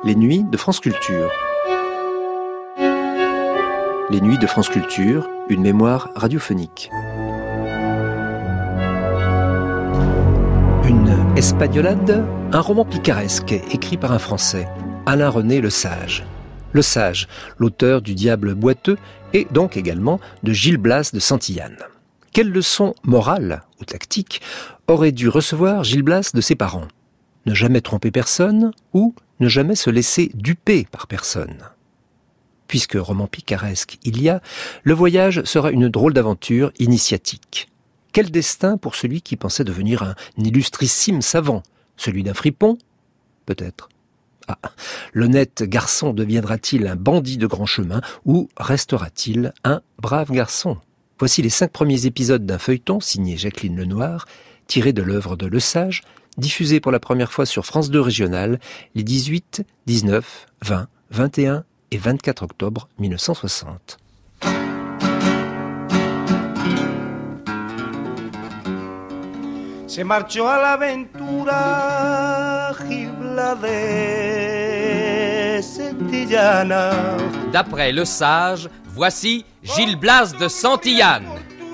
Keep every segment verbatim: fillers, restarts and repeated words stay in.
Les nuits de France Culture. Les nuits de France Culture, une mémoire radiophonique. Une espagnolade, un roman picaresque écrit par un Français, Alain-René Le Sage. Le Sage, l'auteur du Diable boiteux et donc également de Gil Blas de Santillane. Quelle leçon morale ou tactique aurait dû recevoir Gil Blas de ses parents ? Ne jamais tromper personne ou ne jamais se laisser duper par personne. Puisque roman picaresque il y a, le voyage sera une drôle d'aventure initiatique. Quel destin pour celui qui pensait devenir un illustrissime savant ? Celui d'un fripon ? Peut-être. Ah, l'honnête garçon deviendra-t-il un bandit de grand chemin ou restera-t-il un brave garçon ? Voici les cinq premiers épisodes d'un feuilleton signé Jacqueline Lenoir, tiré de l'œuvre de Le Sage, diffusé pour la première fois sur France deux Régionale les dix-huit, dix-neuf, vingt, vingt et un et vingt-quatre octobre mille neuf cent soixante. Se marchó a la aventura Gil Blas de Santillana. D'après Le Sage, voici Gil Blas de Santillane.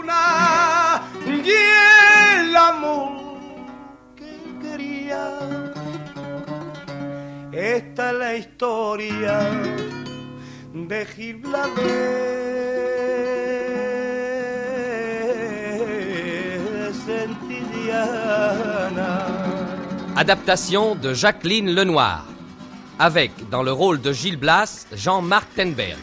Esta es la historia de Gil Blas de Santillana. Adaptation de Jacqueline Lenoir, avec dans le rôle de Gil Blas, Jean-Marc Tenberg.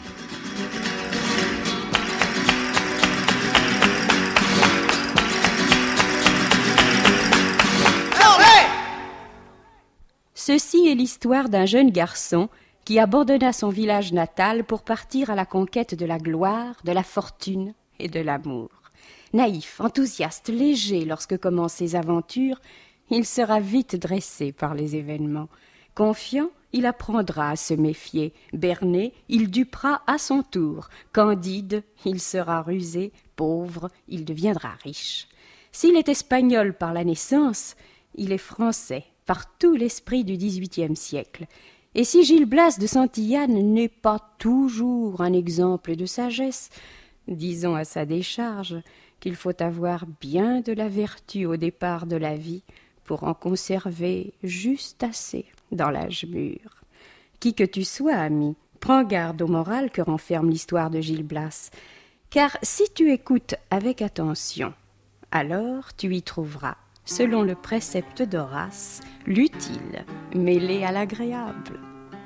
Ceci est l'histoire d'un jeune garçon qui abandonna son village natal pour partir à la conquête de la gloire, de la fortune et de l'amour. Naïf, enthousiaste, léger lorsque commencent ses aventures, il sera vite dressé par les événements. Confiant, il apprendra à se méfier. Berné, il dupera à son tour. Candide, il sera rusé. Pauvre, il deviendra riche. S'il est espagnol par la naissance, il est français par tout l'esprit du dix-huitième siècle. Et si Gil Blas de Santillane n'est pas toujours un exemple de sagesse, disons à sa décharge qu'il faut avoir bien de la vertu au départ de la vie pour en conserver juste assez dans l'âge mûr. Qui que tu sois, ami, prends garde au moral que renferme l'histoire de Gil Blas, car si tu écoutes avec attention, alors tu y trouveras, selon le précepte d'Horace, l'utile mêlé à l'agréable.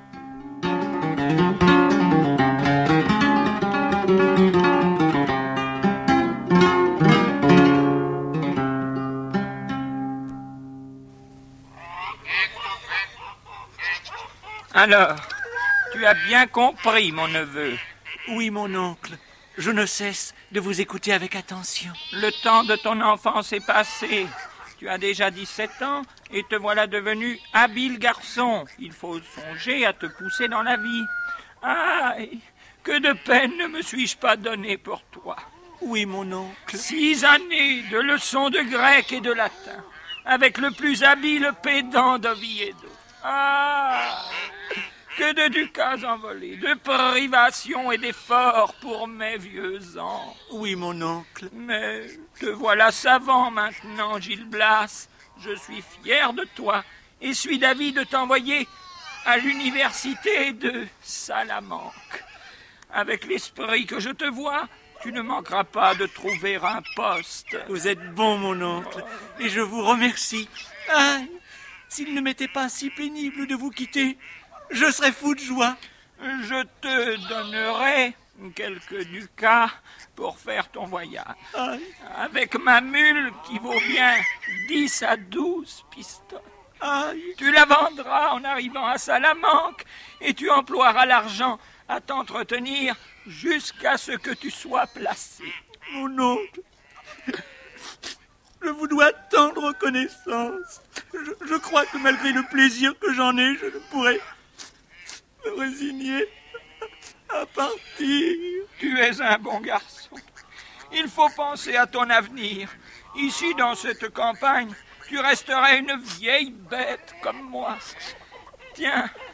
Alors, tu as bien compris, mon neveu. Oui, mon oncle. Je ne cesse de vous écouter avec attention. Le temps de ton enfance est passé. Tu as déjà dix-sept ans et te voilà devenu habile garçon. Il faut songer à te pousser dans la vie. Aïe, que de peine ne me suis-je pas donné pour toi. Oui, mon oncle. Six années de leçons de grec et de latin, avec le plus habile pédant d'Oviedo. Ah, que de ducats envolés, de privations et d'efforts pour mes vieux ans. Oui, mon oncle. Mais te voilà savant maintenant, Gil Blas. Je suis fier de toi et suis d'avis de t'envoyer à l'université de Salamanque. Avec l'esprit que je te vois, tu ne manqueras pas de trouver un poste. Vous êtes bon, mon oncle, et je vous remercie. Ah, s'il ne m'était pas si pénible de vous quitter, je serais fou de joie. Je te donnerai quelques ducats pour faire ton voyage. Aïe. Avec ma mule qui vaut bien dix à douze pistoles. Aïe. Tu la vendras en arrivant à Salamanque et tu emploieras l'argent à t'entretenir jusqu'à ce que tu sois placé. Mon oncle, je vous dois tant de reconnaissance. Je, je crois que malgré le plaisir que j'en ai, je ne pourrais me résigner à partir. Tu es un bon garçon. Il faut penser à ton avenir. Ici, dans cette campagne, tu resterais une vieille bête comme moi. Tiens,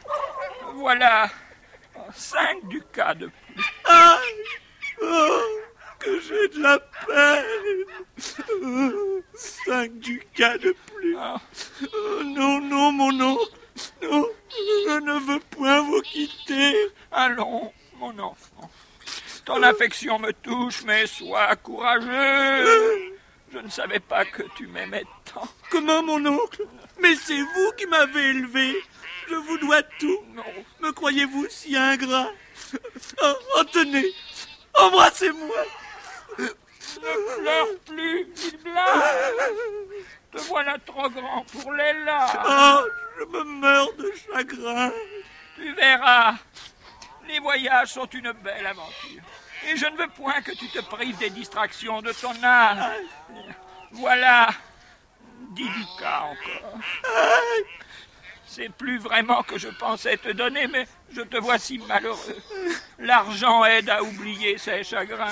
Voilà cinq ducats de plus. Aïe! Oh, que j'ai de la peine! Oh, cinq ducats de plus. Ah. Oh, non, non, mon oncle. Non, je ne veux point vous quitter. Allons, mon enfant. Ton affection me touche, mais sois courageux. Je ne savais pas que tu m'aimais tant. Comment, mon oncle? Mais c'est vous qui m'avez élevé. Je vous dois tout. Non. Me croyez-vous si ingrat? Oh, oh, tenez, embrassez-moi. Ne pleure plus, Gil Blas. Te voilà trop grand pour les larmes. Oh, je me meurs de chagrin. Tu verras, les voyages sont une belle aventure. Et je ne veux point que tu te prives des distractions de ton âme. Voilà, dix ducats encore. C'est plus vraiment que je pensais te donner, mais je te vois si malheureux. L'argent aide à oublier ses chagrins.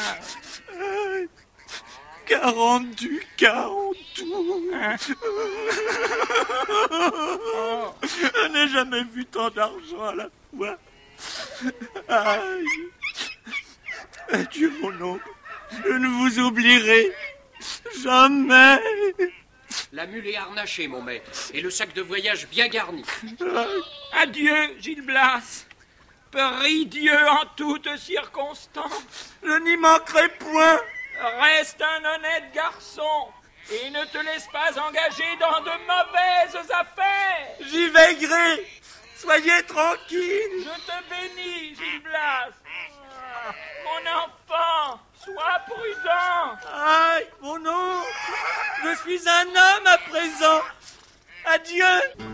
Quarante ducats en tout. Hein? Oh. Je n'ai jamais vu tant d'argent à la fois. Aïe. Adieu, mon oncle. Je ne vous oublierai jamais. La mule est harnachée, mon maître, et le sac de voyage bien garni. Adieu, Gil Blas. Prie Dieu en toutes circonstances. Je n'y manquerai point. Reste un honnête garçon et ne te laisse pas engager dans de mauvaises affaires. J'y veillerai. Soyez tranquille. Je te bénis, Gil Blas. Ah, mon enfant, sois prudent. Aïe, mon oncle. Je suis un homme à présent. Adieu.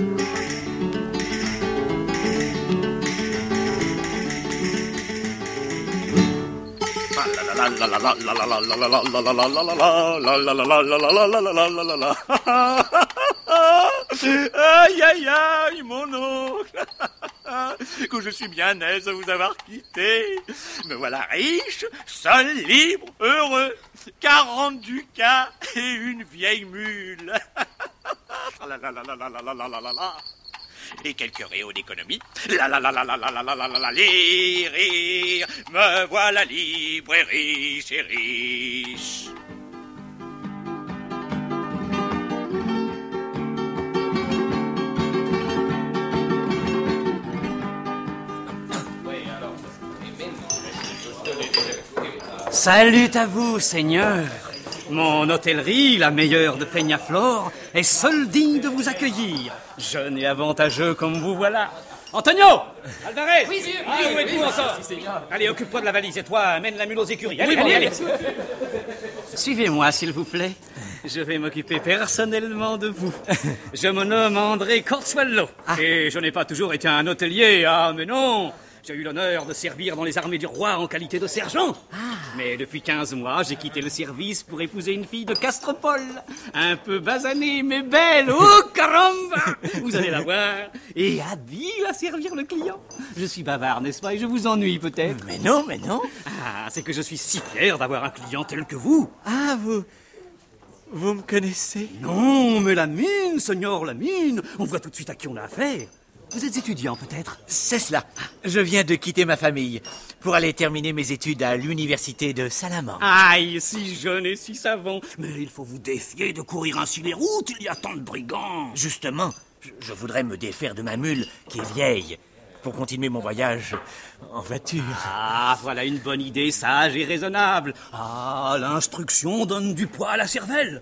Aïe, aïe, aïe, mon oncle. Que je suis bien aise de vous avoir quitté. Me voilà riche, seul, libre, heureux. Quarante ducats et une vieille mule. Et quelques réaux d'économie. La la la la la la la la la la la les rires. Me voilà libre et riche et riche. Salut à vous, Seigneur. Mon hôtellerie, la meilleure de Peñaflor, est seule digne de vous accueillir. Jeune et avantageux comme vous voilà. Antonio! Alvarez! Oui, monsieur. Ah, où êtes-vous encore? Allez, occupe-toi de la valise et toi, amène la mule aux écuries. Allez, allez, allez. Suivez-moi, s'il vous plaît. Je vais m'occuper personnellement de vous. Je me nomme André Corsuello. Ah. Et je n'ai pas toujours été un hôtelier, ah, mais non! J'ai eu l'honneur de servir dans les armées du roi en qualité de sergent. Ah. Mais depuis quinze mois, j'ai quitté le service pour épouser une fille de Castropole. Un peu basanée, mais belle. Oh, caramba! Vous allez la voir. Et habile à servir le client. Je suis bavard, n'est-ce pas? Et je vous ennuie peut-être. Mais non, mais non. Ah, c'est que je suis si fier d'avoir un client tel que vous. Ah, vous... Vous me connaissez? Non, mais la mine, Seigneur, la mine. On voit tout de suite à qui on a affaire. Vous êtes étudiant, peut-être? C'est cela. Je viens de quitter ma famille pour aller terminer mes études à l'université de Salamanque. Aïe, si jeune et si savant. Mais il faut vous défier de courir ainsi les routes, il y a tant de brigands. Justement, je, je voudrais me défaire de ma mule, qui est vieille, pour continuer mon voyage en voiture. Ah, voilà une bonne idée, sage et raisonnable. Ah, l'instruction donne du poids à la cervelle.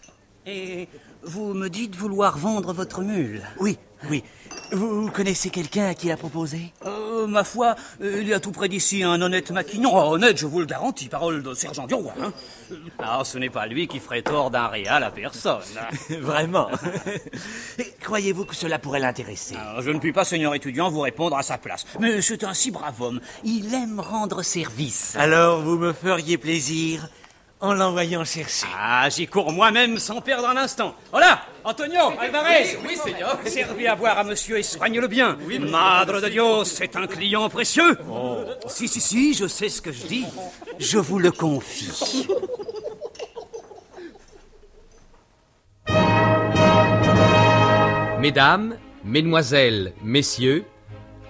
Et vous me dites vouloir vendre votre mule? Oui, oui. Vous connaissez quelqu'un à qui la proposer? Euh, ma foi, il y a tout près d'ici un honnête maquignon. Oh, honnête, je vous le garantis, parole de sergent du roi. Hein. Ah, ce n'est pas lui qui ferait tort d'un réal à personne. Vraiment? Croyez-vous que cela pourrait l'intéresser? Alors, je ne puis pas, seigneur étudiant, vous répondre à sa place. Mais c'est un si brave homme. Il aime rendre service. Alors, vous me feriez plaisir en l'envoyant chercher. Ah, j'y cours moi-même sans perdre un instant. Voilà, Antonio, Alvarez. Oui, oui, seigneur. Servez à boire à monsieur et soigne-le bien. Oui, Madre de Dios, c'est un client précieux. Oh. Si, si, si, je sais ce que je dis. Je vous le confie. Mesdames, mesdemoiselles, messieurs,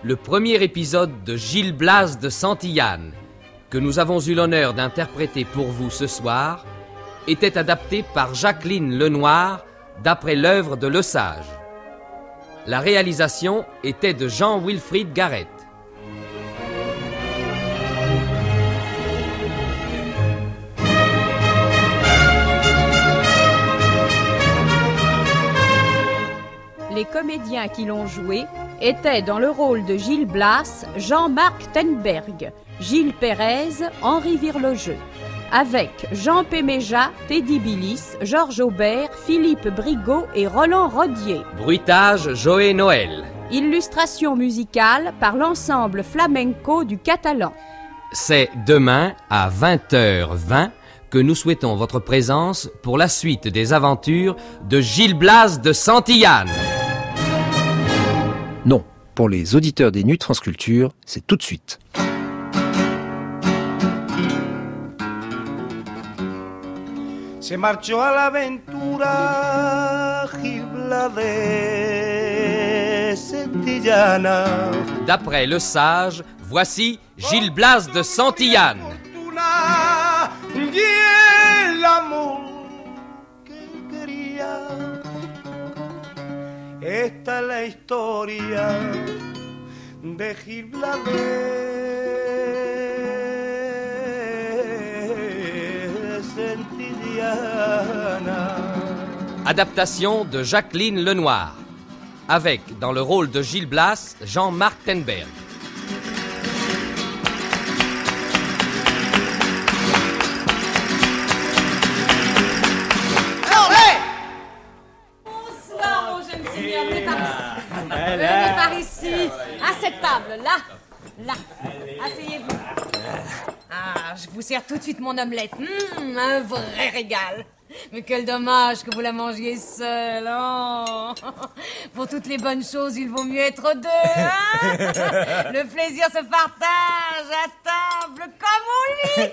le premier épisode de Gil Blas de Santillane, que nous avons eu l'honneur d'interpréter pour vous ce soir, était adapté par Jacqueline Lenoir d'après l'œuvre de Lesage. La réalisation était de Jean-Wilfried Garrett. Les comédiens qui l'ont joué étaient dans le rôle de Gil Blas, Jean-Marc Tenberg, Gilles Pérez, Henri Virlogeux, avec Jean Péméja, Teddy Billis, Georges Aubert, Philippe Brigaud et Roland Rodier. Bruitage Joé Noël. Illustration musicale par l'ensemble flamenco du Catalan. C'est demain à vingt heures vingt que nous souhaitons votre présence pour la suite des aventures de Gil Blas de Santillane. Non, pour les auditeurs des Nuits de France Culture, c'est tout de suite. Se marchó a la aventura Gil Blas de Santillana. D'après Lesage, voici Gil Blas de Santillane. Y el amor que quería. Esta es la historia de Gil Blas de Santillana. Adaptation de Jacqueline Lenoir, avec dans le rôle de Gil Blas, Jean-Marc Tenberg. Venez par ici, à cette table, là, là. Asseyez-vous. Ah, je vous sers tout de suite mon omelette. Mmh, un vrai régal. Mais quel dommage que vous la mangiez seule. Oh. Pour toutes les bonnes choses, il vaut mieux être deux. Hein. Le plaisir se partage à table comme au lit.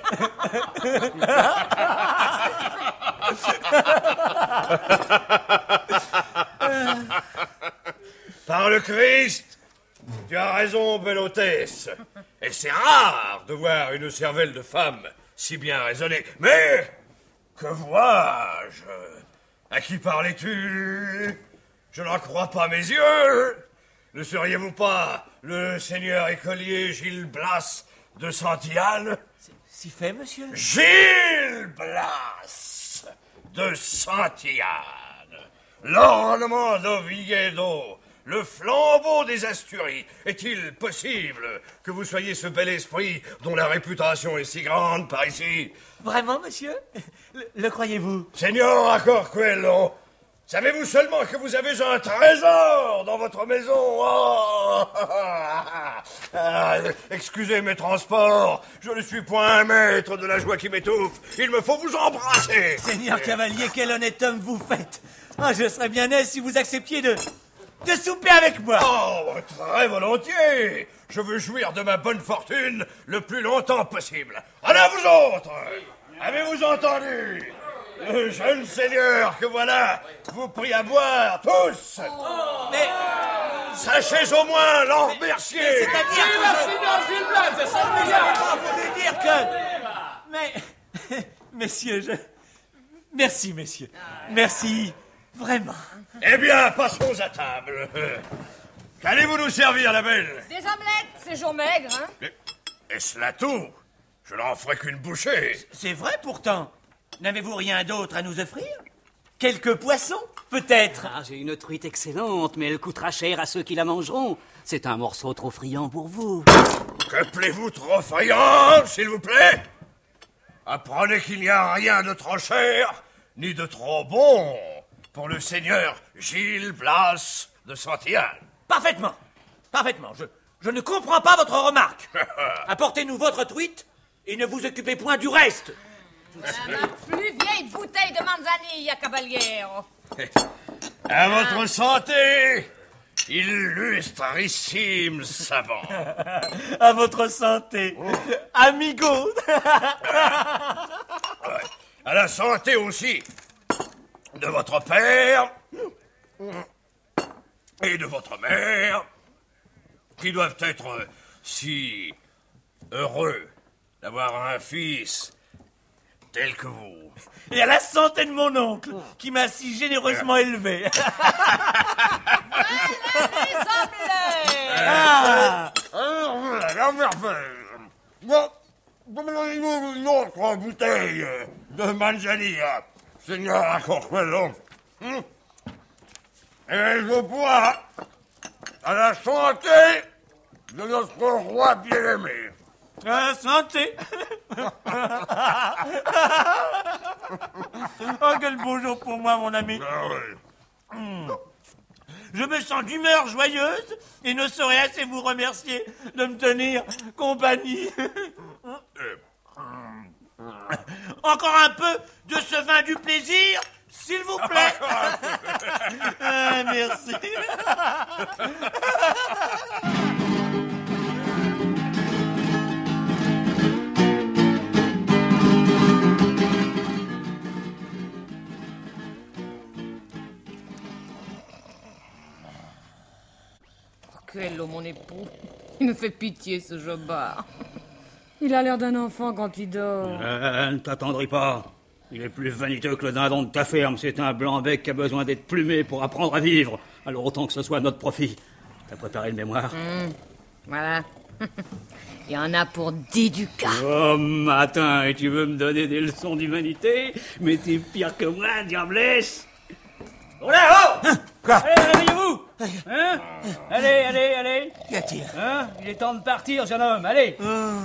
Par le Christ, tu as raison, belle hôtesse. Et c'est rare de voir une cervelle de femme si bien raisonnée. Mais, que vois-je? À qui parlais-tu? Je n'en crois pas mes yeux. Ne seriez-vous pas le seigneur écolier Gil Blas de Santillane? Si fait, monsieur? Gil Blas de Santillane, l'ornement d'Oviedo, le flambeau des Asturies. Est-il possible que vous soyez ce bel esprit dont la réputation est si grande par ici? Vraiment, monsieur? Le, le croyez-vous? Seigneur Accorcuello, savez-vous seulement que vous avez un trésor dans votre maison? Oh, ah, excusez mes transports, je ne suis point un maître de la joie qui m'étouffe. Il me faut vous embrasser. Seigneur cavalier, quel honnête homme vous faites. Ah, je serais bien aise si vous acceptiez de... de souper avec moi. Oh, très volontiers. Je veux jouir de ma bonne fortune le plus longtemps possible. Allez, vous autres, avez-vous entendu? Le jeune seigneur que voilà vous prie à boire, tous. Oh. Mais... sachez au moins l'en remercier. C'est-à-dire que... le seigneur Gil Blas de Santillane. Je voulais dire que... Mais... Messieurs, je... Merci, messieurs. Merci... Vraiment. Eh bien, passons à table. Qu'allez-vous nous servir, la belle? Des omelettes, c'est jour maigre, hein? Mais, est-ce là tout? Je n'en ferai qu'une bouchée. C'est vrai, pourtant. N'avez-vous rien d'autre à nous offrir? Quelques poissons, peut-être? Ah, j'ai une truite excellente, mais elle coûtera cher à ceux qui la mangeront. C'est un morceau trop friand pour vous. Que plaît-vous trop friand, s'il vous plaît? Apprenez qu'il n'y a rien de trop cher, ni de trop bon pour le seigneur Gil Blas de Santillane. Parfaitement. Parfaitement. Je, je ne comprends pas votre remarque. Apportez-nous votre truite et ne vous occupez point du reste. Voilà ma plus vieille bouteille de manzanilla, caballero. À votre santé, illustrissime savant. À votre santé, oh. Amigo. À la santé aussi de votre père et de votre mère qui doivent être euh, si heureux d'avoir un fils tel que vous. Et à la santé de mon oncle, qui m'a si généreusement élevé. Ah, la merveille. Bon, donnez-nous une autre bouteille de Manzanilla, Seigneur Corquello. Hum. Et je bois à la santé de notre roi bien-aimé. À la santé. Oh, quel beau jour pour moi, mon ami. Ah oui. Hum. Je me sens d'humeur joyeuse et ne saurais assez vous remercier de me tenir compagnie. Encore un peu de ce vin du plaisir, s'il vous plaît. Ah, merci. Quel homme, mon époux. Il me fait pitié, ce jobard. Il a l'air d'un enfant quand il dort. Euh, ne t'attendris pas. Il est plus vaniteux que le dindon de ta ferme. C'est un blanc-bec qui a besoin d'être plumé pour apprendre à vivre. Alors autant que ce soit à notre profit. T'as préparé le mémoire? Mmh, voilà. Il y en a pour dix ducats. Oh, matin, et tu veux me donner des leçons d'humanité? Mais t'es pire que moi, diablesse. Oh là, oh! Quoi? Allez, réveillez-vous! Hein? Allez, allez, allez! Qu'y a-t-il? Hein? Il est temps de partir, jeune homme, allez! Oh,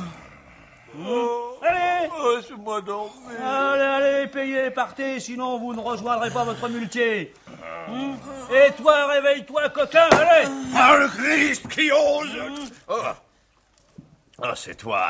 oh. Allez! Oh, laisse-moi dormir. Allez, allez, payez, partez, sinon vous ne rejoindrez pas votre muletier. Hum? Et toi, réveille-toi, coquin, allez! Ah, le Christ qui ose! Oh, oh c'est toi,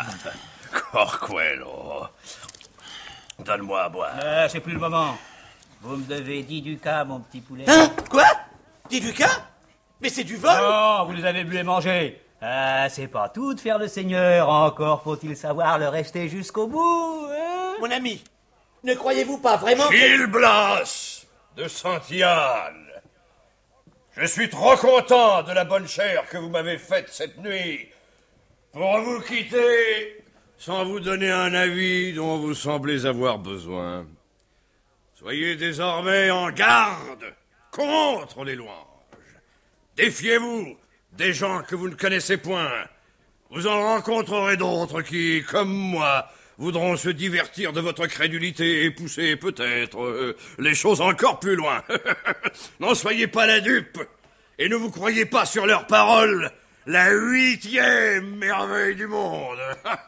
Corquello. Donne-moi à boire. Euh, c'est plus le moment. Vous me devez dix ducats, mon petit poulet. Hein? Quoi? dix ducats? Mais c'est du vol! Oh, vous les avez bu et mangés. Ah, c'est pas tout de faire le seigneur. Encore faut-il savoir le rester jusqu'au bout, hein? Mon ami, ne croyez-vous pas vraiment que... Gil Blas de Santillane. Je suis trop content de la bonne chère que vous m'avez faite cette nuit pour vous quitter sans vous donner un avis dont vous semblez avoir besoin. Soyez désormais en garde contre les louanges. Défiez-vous des gens que vous ne connaissez point. Vous en rencontrerez d'autres qui, comme moi, voudront se divertir de votre crédulité et pousser peut-être euh, les choses encore plus loin. N'en soyez pas la dupe et ne vous croyez pas sur leurs paroles la huitième merveille du monde.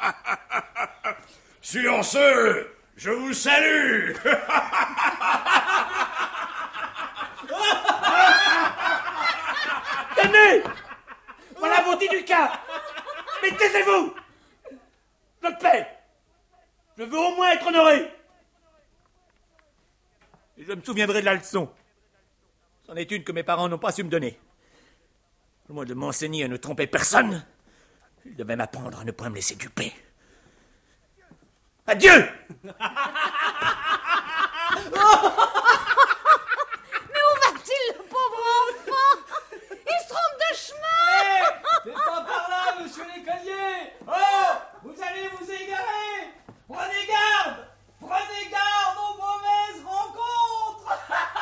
Sur ce, je vous salue. Tenez! Voilà vos dix ducats! Mais taisez-vous! Je le paie! Je veux au moins être honoré! Et je me souviendrai de la leçon. C'en est une que mes parents n'ont pas su me donner. Au moins de m'enseigner à ne tromper personne, ils devaient m'apprendre à ne point me laisser duper. Adieu! Mais où va-t-il, le pauvre enfant? Il se trompe de chemin! Hey, c'est pas par là, monsieur l'écolier! Oh! Vous allez vous égarer! Prenez garde! Prenez garde aux mauvaises rencontres!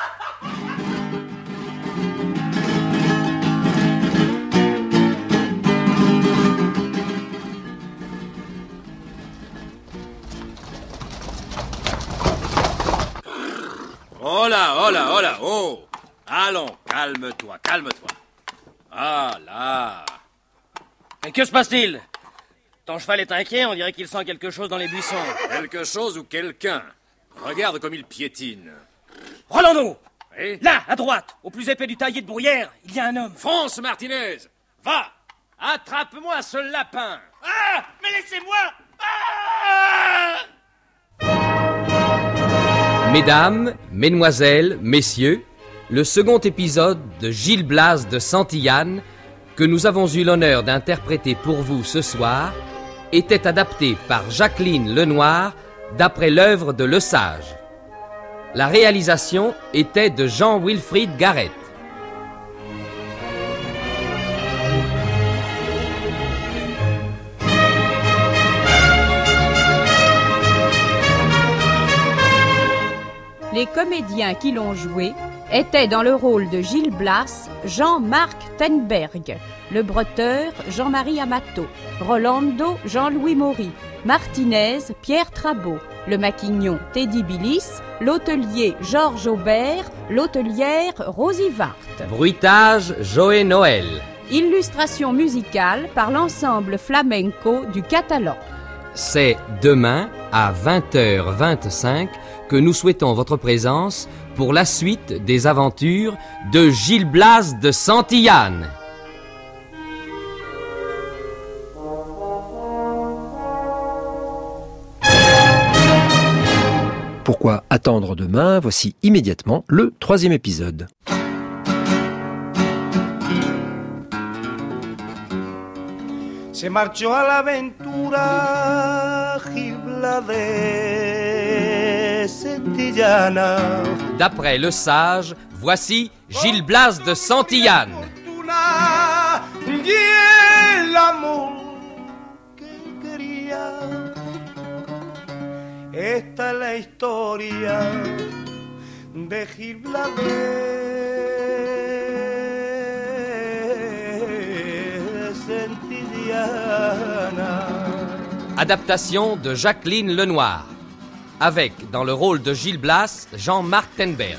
Oh là, oh là, oh là, oh! Allons, calme-toi, calme-toi. Ah là! Mais que se passe-t-il? Ton cheval est inquiet, on dirait qu'il sent quelque chose dans les buissons. Quelque chose ou quelqu'un. Regarde comme il piétine. Rolando! Oui? Là, à droite, au plus épais du taillis de bruyère, il y a un homme. France Martinez! Va! Attrape-moi ce lapin! Ah! Mais laissez-moi! Ah! Mesdames, Mesdemoiselles, Messieurs, le second épisode de Gil Blas de Santillane, que nous avons eu l'honneur d'interpréter pour vous ce soir, était adapté par Jacqueline Lenoir d'après l'œuvre de Le Sage. La réalisation était de Jean-Wilfrid Garrett. Les comédiens qui l'ont joué étaient dans le rôle de Gil Blas, Jean-Marc Tenberg, le Breteur, Jean-Marie Amato, Rolando, Jean-Louis Maury, Martinez, Pierre Trabeau, le Maquignon, Teddy Billis, l'hôtelier, Georges Aubert, l'hôtelière, Rosie Vart. Bruitage, Joé Noël. Illustration musicale par l'ensemble flamenco du Catalan. C'est demain à vingt heures vingt-cinq que nous souhaitons votre présence pour la suite des aventures de Gil Blas de Santillane. Pourquoi attendre demain? Voici immédiatement le troisième épisode. Se marchó a la aventura Gil Blas de Santillana. D'après le sage, voici Gil Blas de Santillane. Y el amor que quería. Esta es la historia de Gil Blas de Santillana. Adaptation de Jacqueline Lenoir, avec dans le rôle de Gil Blas, Jean-Marc Tenberg.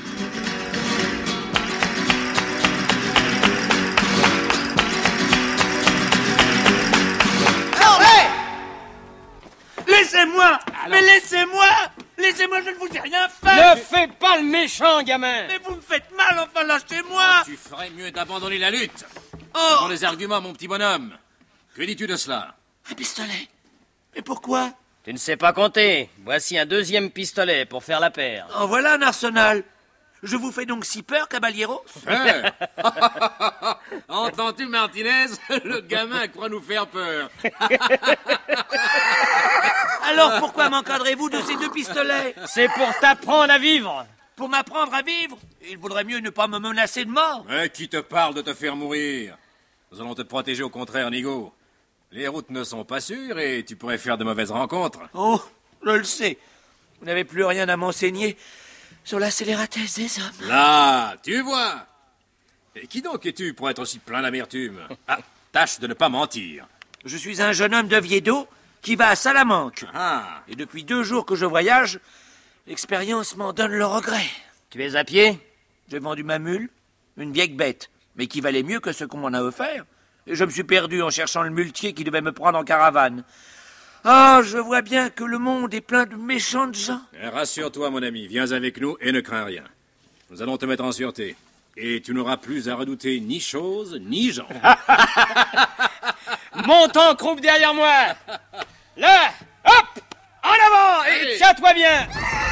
Laissez-moi! Mais laissez-moi! Laissez-moi, je ne vous ai rien fait! Ne fais pas le méchant, gamin! Mais vous me faites mal, enfin, lâchez-moi! Tu ferais mieux d'abandonner la lutte. Oh! Dans les arguments, mon petit bonhomme. Que dis-tu de cela? Un pistolet? Mais pourquoi? Tu ne sais pas compter. Voici un deuxième pistolet pour faire la paire. En voilà un arsenal. Je vous fais donc si peur, caballeros? Peur? Entends-tu, Martinez? Le gamin croit nous faire peur. Alors pourquoi m'encadrez-vous de ces deux pistolets? C'est pour t'apprendre à vivre. Pour m'apprendre à vivre? Il vaudrait mieux ne pas me menacer de mort. Mais qui te parle de te faire mourir? Nous allons te protéger au contraire, Nigo. Les routes ne sont pas sûres et tu pourrais faire de mauvaises rencontres. Oh, je le sais. Vous n'avez plus rien à m'enseigner sur la scélératesse des hommes. Là, tu vois. Et qui donc es-tu pour être aussi plein d'amertume? Ah, tâche de ne pas mentir. Je suis un jeune homme de Viedo qui va à Salamanque. Ah. Et depuis deux jours que je voyage, l'expérience m'en donne le regret. Tu es à pied? J'ai vendu ma mule, une vieille bête, mais qui valait mieux que ce qu'on m'en a offert. Et je me suis perdu en cherchant le muletier qui devait me prendre en caravane. Ah, je vois bien que le monde est plein de méchantes gens. Eh, rassure-toi, mon ami, viens avec nous et ne crains rien. Nous allons te mettre en sûreté. Et tu n'auras plus à redouter ni chose, ni gens. Monte en croupe derrière moi. Là, hop, en avant et tiens-toi bien.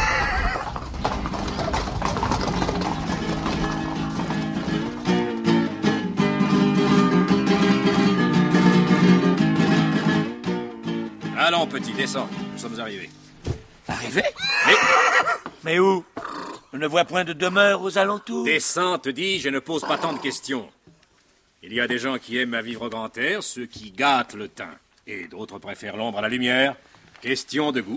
Allons, petit, descends. Nous sommes arrivés. Arrivés? Oui. Mais où? Je ne vois point de demeure aux alentours. Descends, te dis, je ne pose pas tant de questions. Il y a des gens qui aiment à vivre au grand air, ceux qui gâtent le teint. Et d'autres préfèrent l'ombre à la lumière. Question de goût.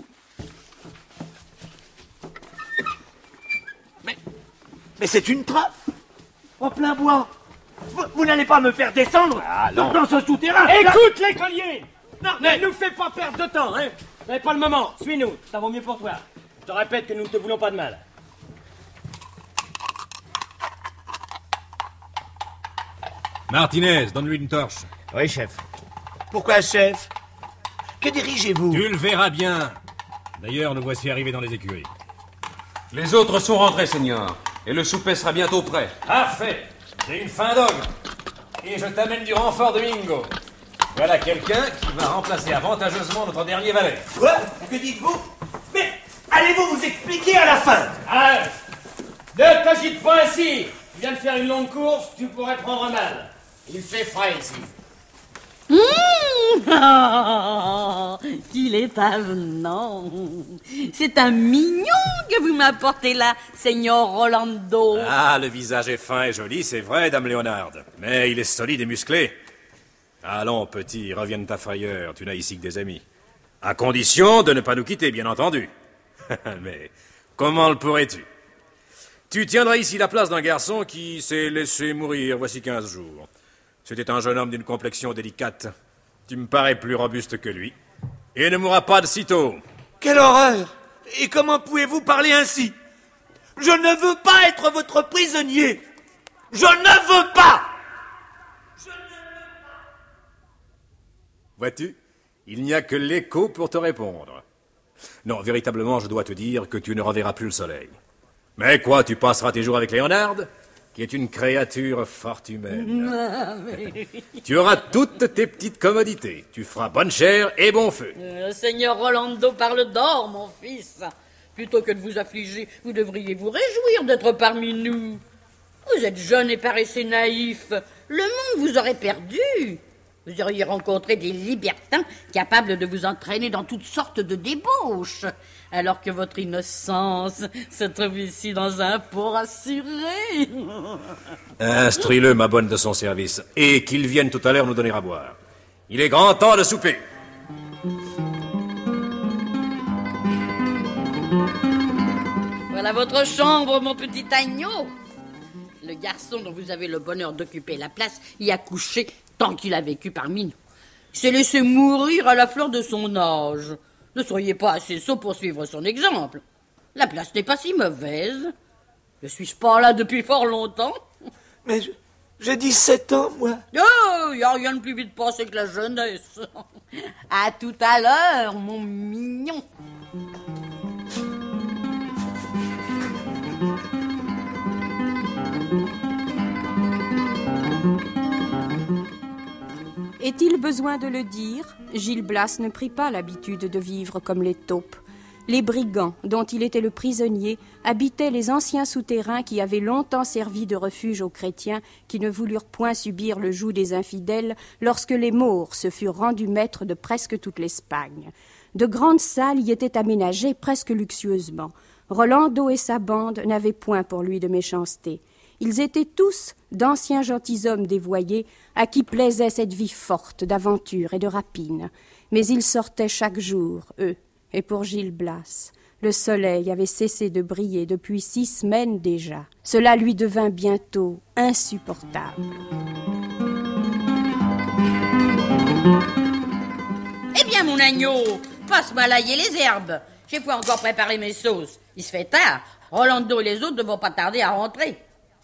Mais, mais c'est une trappe. En plein bois. Vous, vous n'allez pas me faire descendre ah, non. dans ce souterrain. Écoute, l'écolier. Non, mais... Ne nous fais pas perdre de temps, hein. Ce n'est pas le moment. Suis-nous, ça vaut mieux pour toi. Je te répète que nous ne te voulons pas de mal. Martinez, donne-lui une torche. Oui, chef. Pourquoi, chef? Que dirigez-vous? Tu le verras bien. D'ailleurs, nous voici arrivés dans les écuries. Les autres sont rentrés, Seigneur. Et le souper sera bientôt prêt. Parfait. J'ai une faim d'ogre. Et je t'amène du renfort de Mingo. Voilà quelqu'un qui va remplacer avantageusement notre dernier valet. Quoi? Que dites-vous? Mais allez-vous vous expliquer à la fin? Ah, ne t'agite pas ainsi. Tu viens de faire une longue course, tu pourrais prendre mal. Il fait frais ici. Mmh oh, qu'il est avenant. C'est un mignon que vous m'apportez là, Seigneur Rolando. Ah, le visage est fin et joli, c'est vrai, Dame Léonard. Mais il est solide et musclé. Allons, petit, reviens de ta frayeur, tu n'as ici que des amis. À condition de ne pas nous quitter, bien entendu. Mais Comment le pourrais-tu? Tu tiendras ici la place d'un garçon qui s'est laissé mourir voici quinze jours. C'était un jeune homme d'une complexion délicate. Tu me parais plus robuste que lui. Et ne mourra pas de sitôt. Quelle horreur! Et comment pouvez-vous parler ainsi? Je ne veux pas être votre prisonnier! Je ne veux pas! Vois-tu, il n'y a que l'écho pour te répondre. Non, véritablement, je dois te dire que tu ne reverras plus le soleil. Mais quoi, tu passeras tes jours avec Léonard, qui est une créature fort humaine. Ah, mais... Tu auras toutes tes petites commodités. Tu feras bonne chère et bon feu. Le seigneur Rolando parle d'or, mon fils. Plutôt que de vous affliger, vous devriez vous réjouir d'être parmi nous. Vous êtes jeune et paraissez naïf. Le monde vous aurait perdu. Vous auriez rencontré des libertins capables de vous entraîner dans toutes sortes de débauches, alors que votre innocence se trouve ici dans un port assuré. Instruis-le, ma bonne, de son service, et qu'il vienne tout à l'heure nous donner à boire. Il est grand temps de souper. Voilà votre chambre, mon petit agneau. Le garçon dont vous avez le bonheur d'occuper la place y a couché tant qu'il a vécu parmi nous. Il s'est laissé mourir à la fleur de son âge. Ne soyez pas assez sot pour suivre son exemple. La place n'est pas si mauvaise. Ne suis-je pas là depuis fort longtemps? Mais je, j'ai dix-sept ans, moi. Oh, il n'y a rien de plus vite passé que la jeunesse. À tout à l'heure, mon mignon. Est-il besoin de le dire? Gil Blas ne prit pas l'habitude de vivre comme les taupes. Les brigands, dont il était le prisonnier, habitaient les anciens souterrains qui avaient longtemps servi de refuge aux chrétiens qui ne voulurent point subir le joug des infidèles lorsque les Maures se furent rendus maîtres de presque toute l'Espagne. De grandes salles y étaient aménagées presque luxueusement. Rolando et sa bande n'avaient point pour lui de méchanceté. Ils étaient tous d'anciens gentilshommes dévoyés à qui plaisait cette vie forte d'aventure et de rapine. Mais ils sortaient chaque jour, eux. Et pour Gil Blas, le soleil avait cessé de briller depuis six semaines déjà. Cela lui devint bientôt insupportable. Eh bien, mon agneau, passe-moi l'ail et les herbes. J'ai pas encore préparé mes sauces. Il se fait tard. Rolando et les autres ne vont pas tarder à rentrer.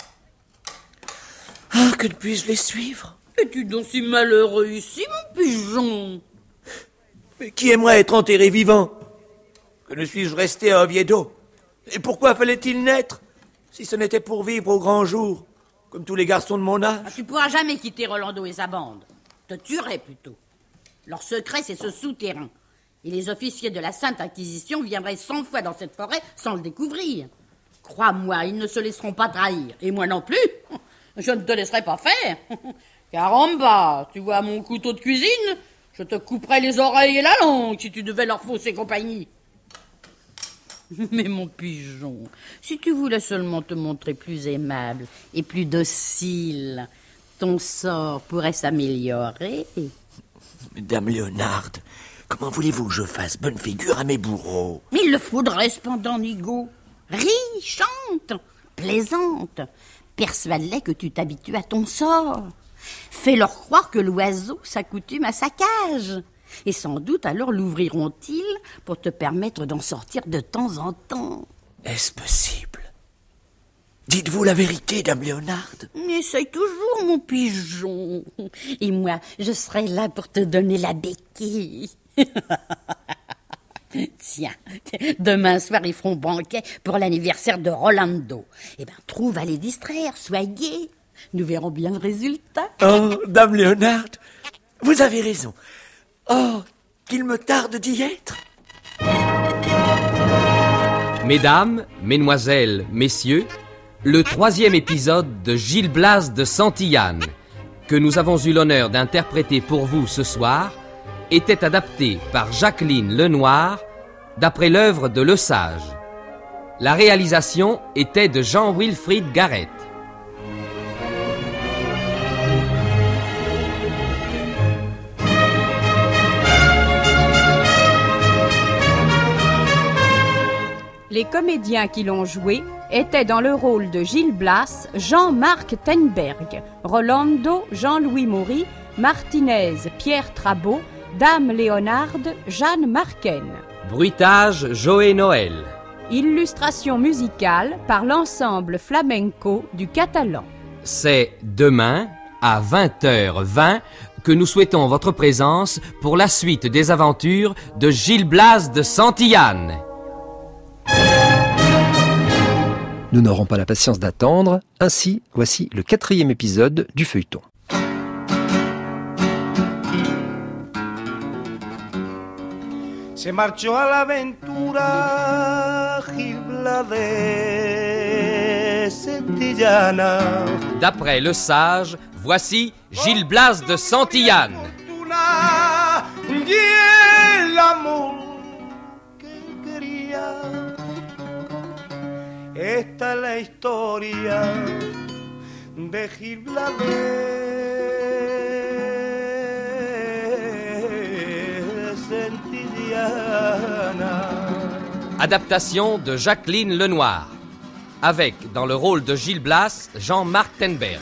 Ah, que ne puis-je les suivre? Es-tu donc si malheureux ici, mon pigeon? Mais qui aimerait être enterré vivant? Que ne suis-je resté à Oviedo? Et pourquoi fallait-il naître, si ce n'était pour vivre au grand jour, comme tous les garçons de mon âge? Ah, tu pourras jamais quitter Rolando et sa bande. Te tuerais plutôt. Leur secret, c'est ce souterrain. Et les officiers de la Sainte Inquisition viendraient cent fois dans cette forêt sans le découvrir. Crois-moi, ils ne se laisseront pas trahir. Et moi non plus. Je ne te laisserai pas faire. Caramba, tu vois mon couteau de cuisine? Je te couperai les oreilles et la langue si tu devais leur fausser compagnie. Mais mon pigeon, si tu voulais seulement te montrer plus aimable et plus docile, ton sort pourrait s'améliorer. Madame Léonard, comment voulez-vous que je fasse bonne figure à mes bourreaux? Mais il le faudrait cependant, Nigo. Ris, chante, plaisante. Persuade-les que tu t'habitues à ton sort. Fais-leur croire que l'oiseau s'accoutume à sa cage. Et sans doute alors l'ouvriront-ils pour te permettre d'en sortir de temps en temps. Est-ce possible? Dites-vous la vérité, dame Léonard? Essaye toujours, mon pigeon. Et moi, je serai là pour te donner la béquille. Tiens, demain soir, ils feront banquet pour l'anniversaire de Rolando. Eh bien, trouve à les distraire, sois gai. Nous verrons bien le résultat. Oh, dame Léonard, vous avez raison. Oh, qu'il me tarde d'y être. Mesdames, mesdemoiselles, messieurs, le troisième épisode de Gil Blas de Santillane, que nous avons eu l'honneur d'interpréter pour vous ce soir, était adapté par Jacqueline Lenoir, d'après l'œuvre de Le Sage. La réalisation était de Jean-Wilfrid Garrett. Les comédiens qui l'ont joué étaient dans le rôle de Gil Blas, Jean-Marc Tenberg, Rolando, Jean-Louis Maury, Martinez, Pierre Trabeau, Dame Léonarde, Jeanne Marquen. Bruitage, Joé Noël. Illustration musicale par l'ensemble flamenco du Catalan. C'est demain, à vingt heures vingt, que nous souhaitons votre présence pour la suite des aventures de Gil Blas de Santillane. Nous n'aurons pas la patience d'attendre, ainsi voici le quatrième épisode du feuilleton. Se marchó a la aventura Gil Blas de Santillana. D'après le sage, voici Gil Blas de Santillane. Y el amor que quería. Esta es la historia de Gil Blas de Santillana. Adaptation de Jacqueline Lenoir, avec dans le rôle de Gil Blas, Jean-Marc Tenberg.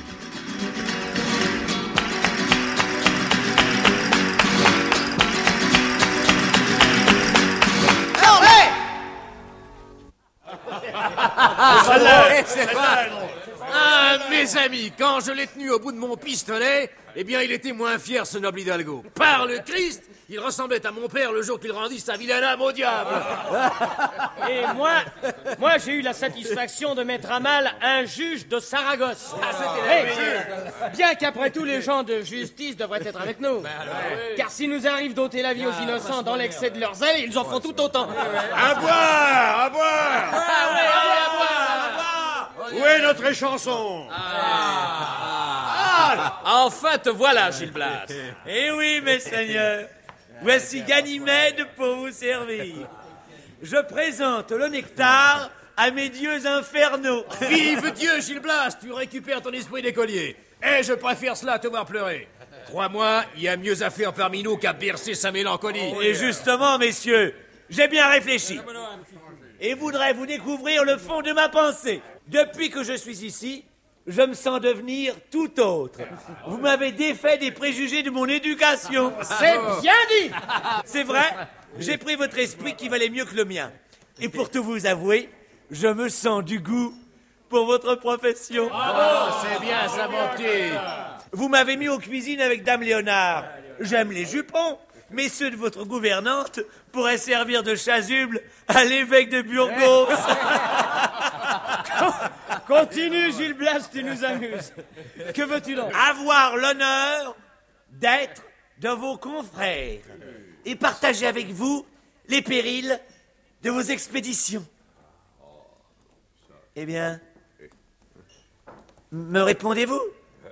Ah, mes amis, quand je l'ai tenu au bout de mon pistolet, eh bien, il était moins fier, ce noble Hidalgo. Par le Christ, il ressemblait à mon père le jour qu'il rendit sa vilaine âme au diable. Et moi, moi, j'ai eu la satisfaction de mettre à mal un juge de Saragosse. Ah, c'était la Hey, meilleure. bien qu'après tout, les gens de justice devraient être avec nous. Car s'il nous arrive d'ôter la vie aux innocents dans l'excès de leur zèle, ils en feront tout autant. À boire, à boire. Ah ouais, allez, à boire. Où est notre échanson? Ah, enfin te voilà, Gil Blas. Eh oui, mes seigneurs, voici Ganymède pour vous servir. Je présente le nectar à mes dieux infernaux. Vive Dieu, Gil Blas, tu récupères ton esprit d'écolier. Et je préfère cela à te voir pleurer. Crois-moi, il y a mieux à faire parmi nous qu'à bercer sa mélancolie. Et justement, messieurs, j'ai bien réfléchi. Et voudrais vous découvrir le fond de ma pensée. Depuis que je suis ici, je me sens devenir tout autre. Vous m'avez défait des préjugés de mon éducation. C'est bien dit. C'est vrai, j'ai pris votre esprit qui valait mieux que le mien. Et pour tout vous avouer, je me sens du goût pour votre profession. Oh, c'est bien ça, mon petit. Vous m'avez mis aux cuisines avec Dame Léonard. J'aime les jupons, mais ceux de votre gouvernante pourraient servir de chasuble à l'évêque de Burgos. Continue, Gil Blas, tu nous amuses. Que veux-tu donc? Avoir l'honneur d'être de vos confrères et partager avec vous les périls de vos expéditions. Eh bien, me répondez-vous?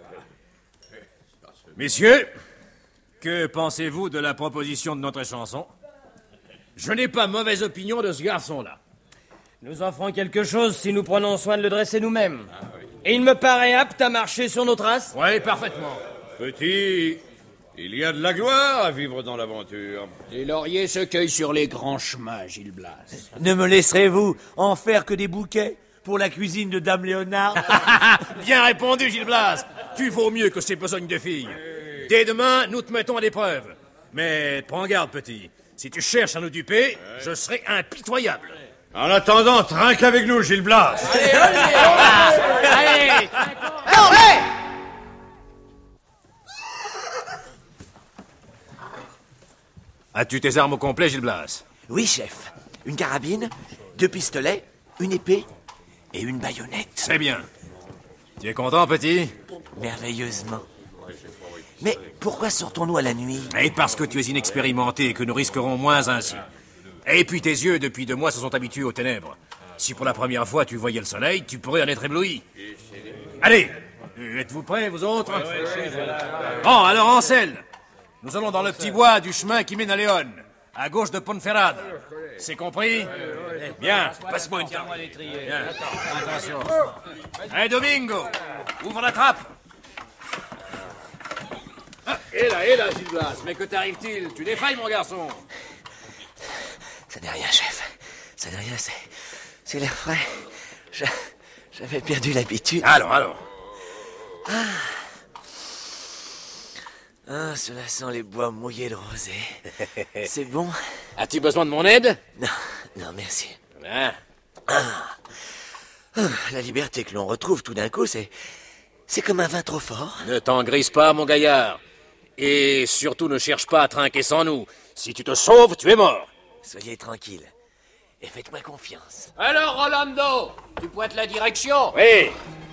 Messieurs, que pensez-vous de la proposition de notre chanson? Je n'ai pas mauvaise opinion de ce garçon-là. Nous offrons quelque chose si nous prenons soin de le dresser nous-mêmes. Et il me paraît apte à marcher sur nos traces. Oui, parfaitement. Petit, il y a de la gloire à vivre dans l'aventure. Les lauriers se cueillent sur les grands chemins, Gil Blas. Ne me laisserez-vous en faire que des bouquets pour la cuisine de Dame Léonard? Bien répondu, Gil Blas. Tu vaux mieux que ces besognes de filles. Dès demain, nous te mettons à l'épreuve. Mais prends garde, petit. Si tu cherches à nous duper, je serai impitoyable. En attendant, trinque avec nous, Gil Blas. Allez, allez, allez. Allez. As-tu tes armes au complet, Gil Blas? Oui, chef. Une carabine, deux pistolets, une épée et une baïonnette. C'est bien. Tu es content, petit? Merveilleusement. Mais pourquoi sortons-nous à la nuit? Et parce que tu es inexpérimenté et que nous risquerons moins ainsi. Et puis tes yeux, depuis deux mois, se sont habitués aux ténèbres. Si pour la première fois tu voyais le soleil, tu pourrais en être ébloui. Allez, êtes-vous prêts, vous autres? Bon, alors en selle. Nous allons dans le petit bois du chemin qui mène à Léon, à gauche de Ponferrada. C'est compris? Bien, passe-moi une carte. Bien, attention. Allez, Domingo, ouvre la trappe. Ah, et là, et là, Gil Blas, mais que t'arrive-t-il? Tu défailles, mon garçon? Ça n'est rien, chef. Ça n'est rien, c'est... c'est l'air frais. Je... J'avais perdu l'habitude. Allons, allons. Ah. Ah, cela sent les bois mouillés de rosée. C'est bon. As-tu besoin de mon aide? Non, non, merci. Ah. Ah. Ah, la liberté que l'on retrouve tout d'un coup, c'est... c'est comme un vin trop fort. Ne t'en grise pas, mon gaillard. Et surtout, ne cherche pas à trinquer sans nous. Si tu te sauves, tu es mort. Soyez tranquille. Et faites-moi confiance. Alors, Rolando, tu pointes la direction? Oui.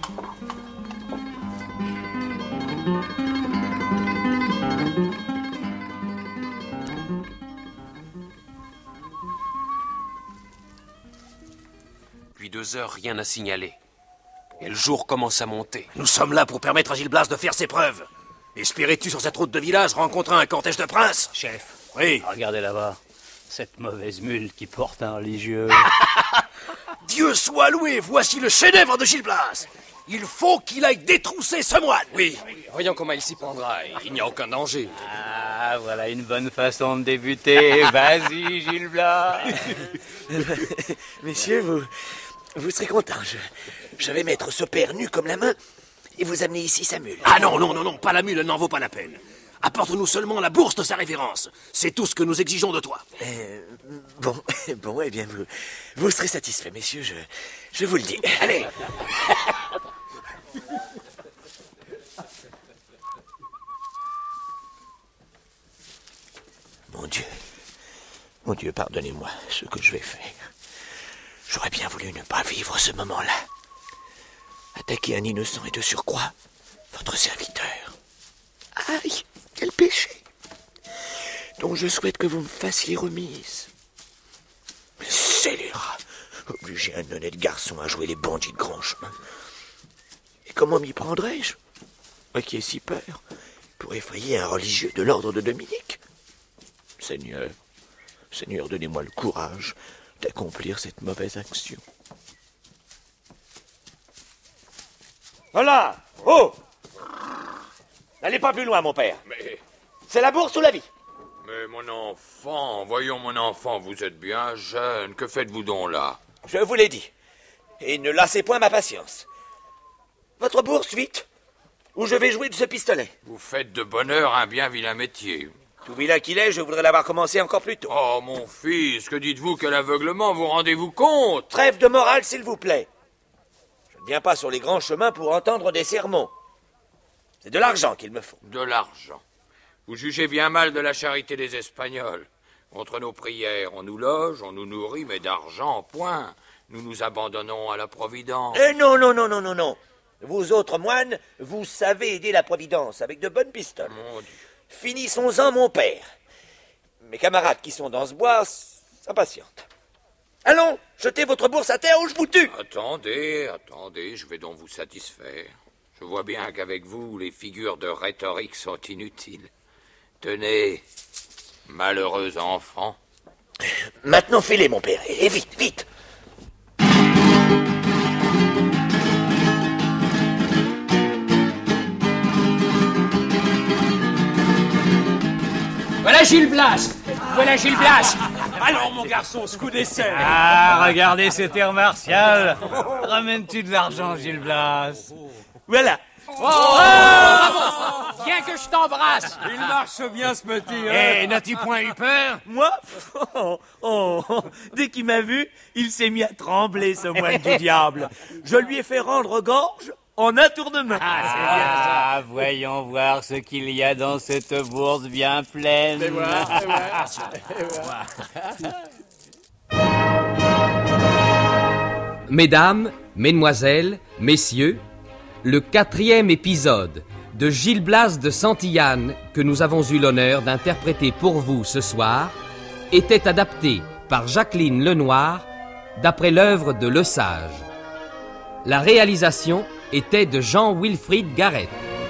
Depuis deux heures, rien n'a signalé. Et le jour commence à monter. Nous sommes là pour permettre à Gil Blas de faire ses preuves. Espérais-tu sur cette route de village rencontrer un cortège de princes? Chef. Oui. Regardez là-bas. Cette mauvaise mule qui porte un religieux. Dieu soit loué, voici le chef-d'œuvre de Gil Blas. Il faut qu'il aille détrousser ce moine. Oui, voyons comment il s'y prendra. Il n'y a aucun danger. Ah, voilà une bonne façon de débuter. Vas-y, Gil Blas. Messieurs, vous, vous serez contents. Je, je vais mettre ce père nu comme la main et vous amener ici sa mule. Ah non, non, non, non, pas la mule, elle n'en vaut pas la peine. Apporte-nous seulement la bourse de sa révérence. C'est tout ce que nous exigeons de toi. Euh, bon, bon, eh bien, vous, vous serez satisfaits, messieurs, je, je vous le dis. Allez. Mon Dieu, mon Dieu, pardonnez-moi ce que je vais faire. J'aurais bien voulu ne pas vivre ce moment-là. Attaquer un innocent et de surcroît, votre serviteur. Aïe, quel péché! Donc je souhaite que vous me fassiez remise. Scélérat, obliger un honnête garçon à jouer les bandits de grand chemin. Et comment m'y prendrais-je? Moi qui ai si peur, pour effrayer un religieux de l'ordre de Dominique. Seigneur, Seigneur, donnez-moi le courage d'accomplir cette mauvaise action. Voilà! Oh! N'allez pas plus loin, mon père. Mais... c'est la bourse ou la vie? Mais mon enfant, voyons mon enfant, vous êtes bien jeune. Que faites-vous donc là? Je vous l'ai dit. Et ne lassez point ma patience. Votre bourse, vite, ou je vais jouer de ce pistolet. Vous faites de bonheur un bien vilain métier. Tout vilain qu'il est, je voudrais l'avoir commencé encore plus tôt. Oh, mon fils, que dites-vous que l'aveuglement, vous rendez-vous compte? Trêve de morale, s'il vous plaît. Je ne viens pas sur les grands chemins pour entendre des sermons. C'est de l'argent qu'il me faut. De l'argent. Vous jugez bien mal de la charité des Espagnols. Contre nos prières, on nous loge, on nous nourrit, mais d'argent, point. Nous nous abandonnons à la Providence. Eh non, non, non, non, non, non. Vous autres moines, vous savez aider la Providence avec de bonnes pistoles. Mon Dieu. Finissons-en, mon père. Mes camarades qui sont dans ce bois s'impatientent. Allons, jetez votre bourse à terre ou je vous tue. Attendez, attendez, je vais donc vous satisfaire. Je vois bien qu'avec vous, les figures de rhétorique sont inutiles. Tenez, malheureux enfant. Maintenant, fais-les, mon père, et vite, vite. Voilà Gil Blas. Voilà Gil Blas. Alors, mon garçon, ce coup d'essai. Ah, regardez cet air martial. Ramènes-tu de l'argent, Gil Blas? Voilà. Oh, oh, viens que je t'embrasse. Il marche bien, ce petit. Eh, hey, n'as-tu point eu peur? Moi? Oh, oh, oh. Dès qu'il m'a vu, il s'est mis à trembler, ce moine du diable. Je lui ai fait rendre gorge en un tour de main. Ah, c'est bien ça. Ah, voyons voir ce qu'il y a dans cette bourse bien pleine. Fais voir, fais voir. Fais voir. Mesdames, Mesdemoiselles, Messieurs, le quatrième épisode de Gil Blas de Santillane, que nous avons eu l'honneur d'interpréter pour vous ce soir, était adapté par Jacqueline Lenoir d'après l'œuvre de Le Sage. La réalisation était de Jean-Wilfrid Garrett.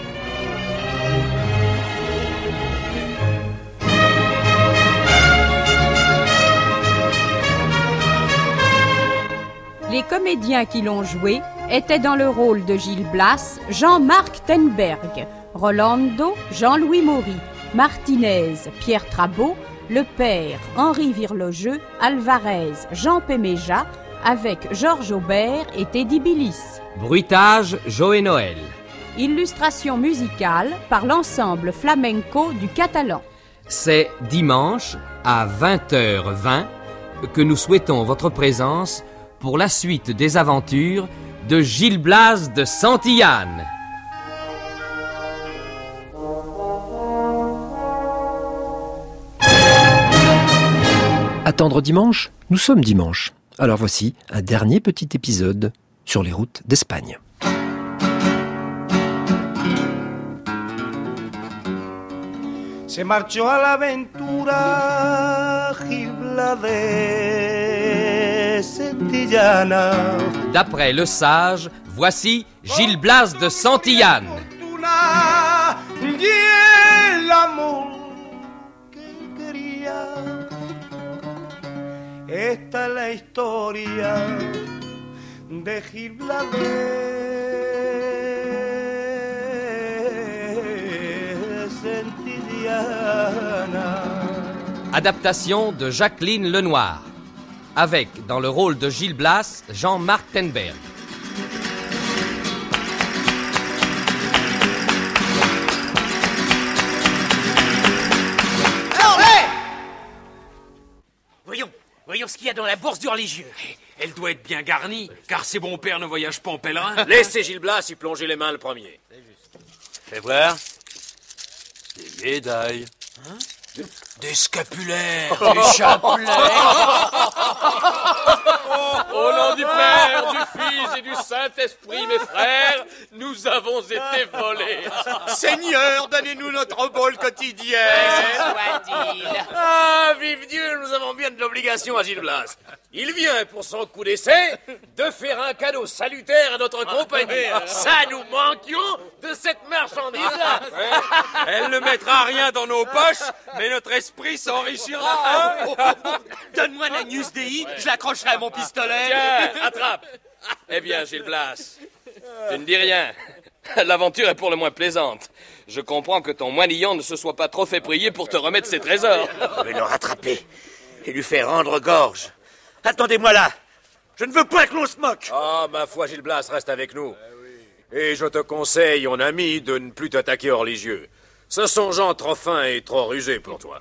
Les comédiens qui l'ont joué étaient dans le rôle de Gil Blas, Jean-Marc Tenberg, Rolando, Jean-Louis Maury, Martinez, Pierre Trabeau, Le Père, Henri Virlogeux, Alvarez, Jean Péméja, avec Georges Aubert et Teddy Billis. Bruitage, Joé Noël. Illustration musicale par l'ensemble flamenco du Catalan. C'est dimanche à vingt heures vingt que nous souhaitons votre présence pour la suite des aventures de Gil Blas de Santillane. Attendre dimanche ? Nous sommes dimanche. Alors voici un dernier petit épisode sur les routes d'Espagne. Se marchó a la aventura Gil Blas de Santillana. D'après le sage, voici Gil Blas de Santillane. Y el amor que quería. Esta es la historia de Gil Blas de Santillana. Adaptation de Jacqueline Lenoir, avec dans le rôle de Gil Blas, Jean-Marc Tenberg. Voyons, voyons ce qu'il y a dans la bourse du religieux. Elle doit être bien garnie, car ces bons pères ne voyagent pas en pèlerin. Laissez Gil Blas y plonger les mains le premier. Fais voir. Des médailles. Hein? Des scapulaires. Des chapelets. Au nom du Père, du Fils et du Saint-Esprit, mes frères, nous avons été volés. Seigneur, donnez-nous notre bol quotidien. Ah, vive Dieu, nous avons bien de l'obligation à Gil Blas. Il vient pour son coup d'essai de faire un cadeau salutaire à notre compagnie. Ça, nous manquions de cette marchandise-là. Elle ne mettra rien dans nos poches, mais notre esprit s'enrichira. Donne-moi l'Agnus Dei, je l'accrocherai à mon pistolet. Tiens, attrape. Eh bien, Gil Blas, tu ne dis rien. L'aventure est pour le moins plaisante. Je comprends que ton moinillon ne se soit pas trop fait prier pour te remettre ses trésors. Je vais le rattraper et lui faire rendre gorge. Attendez-moi là. Je ne veux pas que l'on se moque. Ah, ma foi, Gil Blas, reste avec nous. Et je te conseille, mon ami, de ne plus t'attaquer aux religieux. Ce sont gens trop fins et trop rusés pour toi.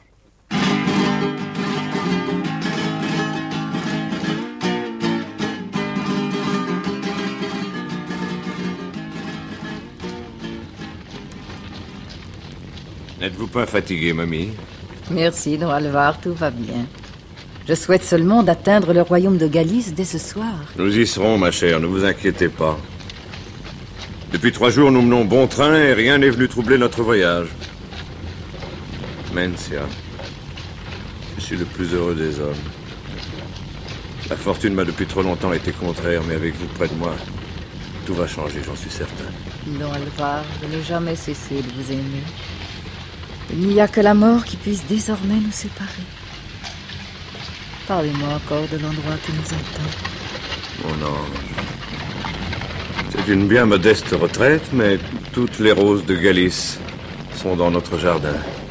N'êtes-vous pas fatiguée, mamie? Merci, Don Alvar, tout va bien. Je souhaite seulement d'atteindre le royaume de Galice dès ce soir. Nous y serons, ma chère, ne vous inquiétez pas. Depuis trois jours, nous menons bon train et rien n'est venu troubler notre voyage. Mencia, je suis le plus heureux des hommes. La fortune m'a depuis trop longtemps été contraire, mais avec vous près de moi, tout va changer, j'en suis certain. Don Alvar, je n'ai jamais cessé de vous aimer. Il n'y a que la mort qui puisse désormais nous séparer. Parlez-moi encore de l'endroit qui nous attend. Mon ange. C'est une bien modeste retraite, mais toutes les roses de Galice sont dans notre jardin.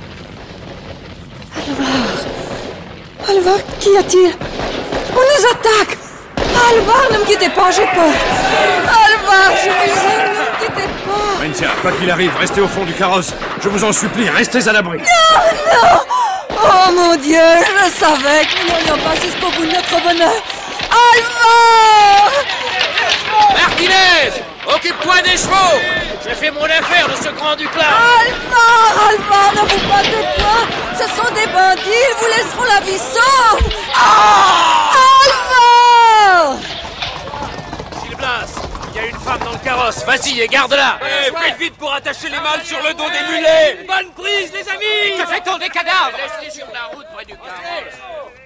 Alvar! Alvar, qu'y a-t-il? On nous attaque! Alvar, ne me quittez pas, j'ai peur! Alvar, je vous aime, ne me quittez pas! Mencia, quoi qu'il arrive, restez au fond du carrosse. Je vous en supplie, restez à l'abri. Non, non! Oh mon Dieu, je savais que nous n'irions pas jusqu'au bout de notre bonheur. Alvar! Martinez, occupe-toi des chevaux. Je fais mon affaire de ce grand duclat. Alvar, Alvar, ne vous battez pas. Ce sont des bandits, ils vous laisseront la vie sauve. Ah! Alvar! Gil Blas, il y a une femme dans le carrosse. Vas-y et garde-la. Eh, faites vite pour attacher les mâles sur le dos des mulets. Bonne prise, les amis. Que fait-on des cadavres? Laisse-les sur la route près du carrosse.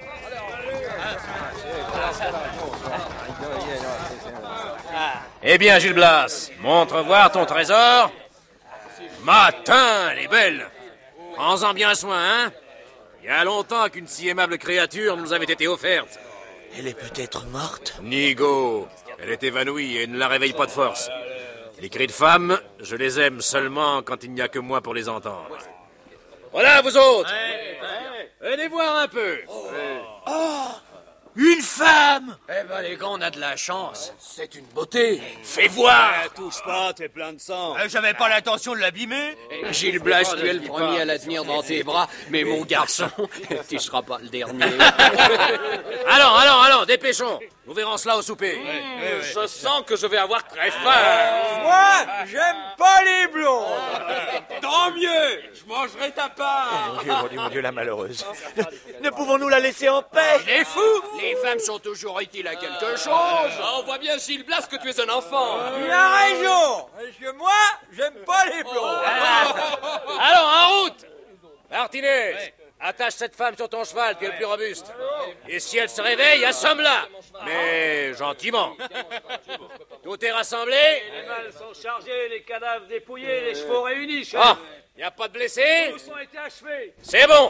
Eh bien, Gil Blas, montre voir ton trésor. Matin, elle est belle. Prends-en bien soin, hein. Il y a longtemps qu'une si aimable créature nous avait été offerte. Elle est peut-être morte? Nigo, elle est évanouie et ne la réveille pas de force. Les cris de femme, je les aime seulement quand il n'y a que moi pour les entendre. Voilà, vous autres. Venez voir un peu. Oh! Une femme! Eh ben, les gars, on a de la chance. C'est une beauté. Fais voir! Eh, touche pas, t'es plein de sang. Euh, J'avais pas l'intention de l'abîmer. Gilles Blas, tu es le premier à la tenir dans tes bras, mais mon garçon, tu seras pas le dernier. Allons, allons, allons, dépêchons. Nous verrons cela au souper. Mmh, je sens que je vais avoir très faim. Moi, j'aime pas les blonds. Tant mieux, je mangerai ta part. Mon Dieu, mon Dieu, mon Dieu, la malheureuse. Ne, ne pouvons-nous la laisser en paix? Les fous! Les femmes sont toujours utiles à quelque chose. On voit bien, Gilles Blas, que tu es un enfant. Il a raison. Parce que moi, j'aime pas les blonds. Allons, en route! Martinez, attache cette femme sur ton cheval, tu es le plus robuste. Et si elle se réveille, assomme-la. Mais gentiment. Tout est rassemblé? Les mâles sont chargés, les cadavres dépouillés, les chevaux réunis, chef. Ah, y a pas de blessés? Tous ont été achevés. C'est bon.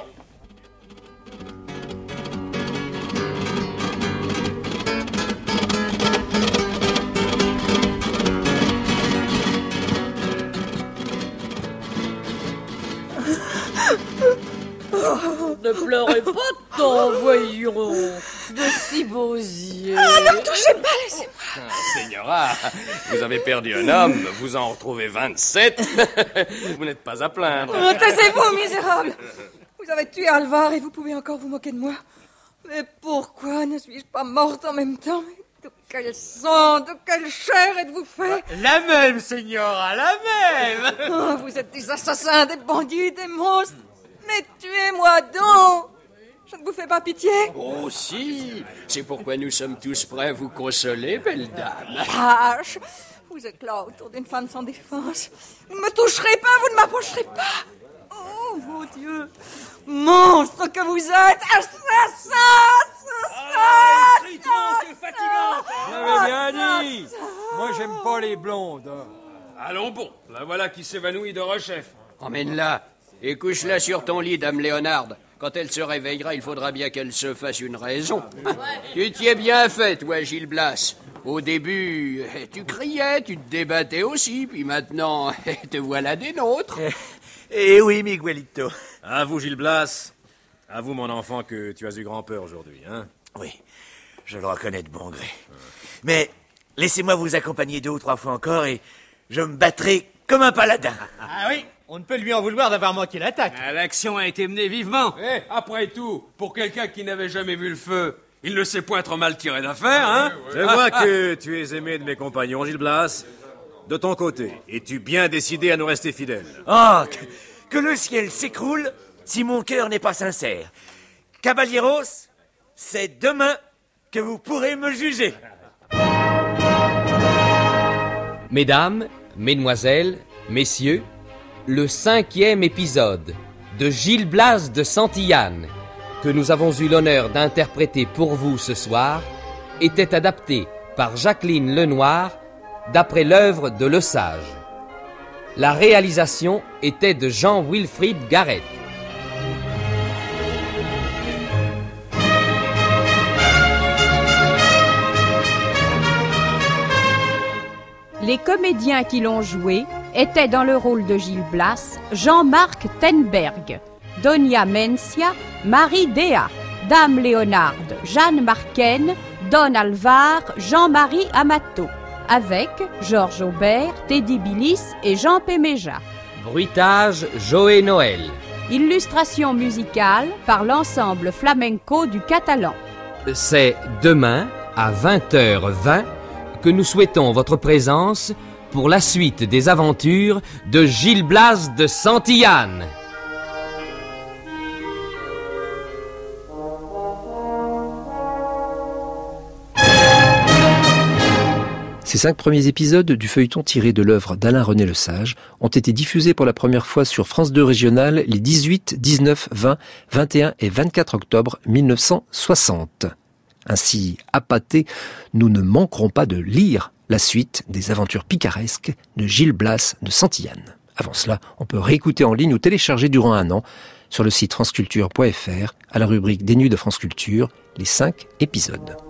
Ne pleurez pas tant, voyons. De si beaux yeux. Ah, ne me touchez pas, laissez-moi. Señora, vous avez perdu un homme, vous en retrouvez vingt-sept. Vous n'êtes pas à plaindre. Oh, taisez-vous, misérable. Vous avez tué Alvar et vous pouvez encore vous moquer de moi. Mais pourquoi ne suis-je pas morte en même temps? De quel sang, de quelle chair êtes-vous fait? La même, señora, la même. Oh, vous êtes des assassins, des bandits, des monstres. Mais tuez-moi donc! Je ne vous fais pas pitié? Oh si, c'est pourquoi nous sommes tous prêts à vous consoler, belle dame. Lâche! Vous êtes là autour d'une femme sans défense. Vous ne me toucherez pas, vous ne m'approcherez pas! Oh mon Dieu! Monstre que vous êtes! Assassin! Ah, c'est fatigant! J'avais bien dit! Moi, j'aime pas les blondes. Allons bon, la voilà qui s'évanouit de rechef. Emmène-la et couche-la sur ton lit, dame Léonarde. Quand elle se réveillera, il faudra bien qu'elle se fasse une raison. Tu t'y es bien fait, toi, Gilles Blas. Au début, tu criais, tu te débattais aussi, puis maintenant, te voilà des nôtres. Eh oui, Miguelito. À vous, Gilles Blas. À vous, mon enfant, que tu as eu grand-peur aujourd'hui, hein? Oui, je le reconnais de bon gré. Mais laissez-moi vous accompagner deux ou trois fois encore et je me battrai comme un paladin. Ah oui, on ne peut lui en vouloir d'avoir manqué l'attaque. L'action a été menée vivement. Eh, après tout, pour quelqu'un qui n'avait jamais vu le feu, il ne sait point trop mal tirer d'affaire, hein? Je vois que tu es aimé de mes compagnons, Gilles Blas. De ton côté, es-tu bien décidé à nous rester fidèles? Oh, que, que le ciel s'écroule si mon cœur n'est pas sincère. Caballeros, c'est demain que vous pourrez me juger. Mesdames, Mesdemoiselles, Messieurs, le cinquième épisode de Gilles Blas de Santillane, que nous avons eu l'honneur d'interpréter pour vous ce soir, était adapté par Jacqueline Lenoir d'après l'œuvre de Le Sage. La réalisation était de Jean-Wilfried Garrett. Les comédiens qui l'ont joué étaient dans le rôle de Gilles Blas, Jean-Marc Tenberg, Donia Mencia, Marie Déa, Dame Léonarde, Jeanne Marquen, Don Alvar, Jean-Marie Amato, avec Georges Aubert, Teddy Billis et Jean Péméja. Bruitage, Joé Noël. Illustration musicale par l'ensemble flamenco du Catalan. C'est demain à vingt heures vingt que nous souhaitons votre présence pour la suite des aventures de Gilles Blas de Santillane. Ces cinq premiers épisodes du feuilleton tiré de l'œuvre d'Alain-René Le Sage ont été diffusés pour la première fois sur France deux Régionale les dix-huit, dix-neuf, vingt, vingt et un et vingt-quatre octobre mille neuf cent soixante. Ainsi appâtés, nous ne manquerons pas de lire la suite des aventures picaresques de Gilles Blas de Santillane. Avant cela, on peut réécouter en ligne ou télécharger durant un an sur le site franceculture point f r à la rubrique des nuits de France Culture les cinq épisodes.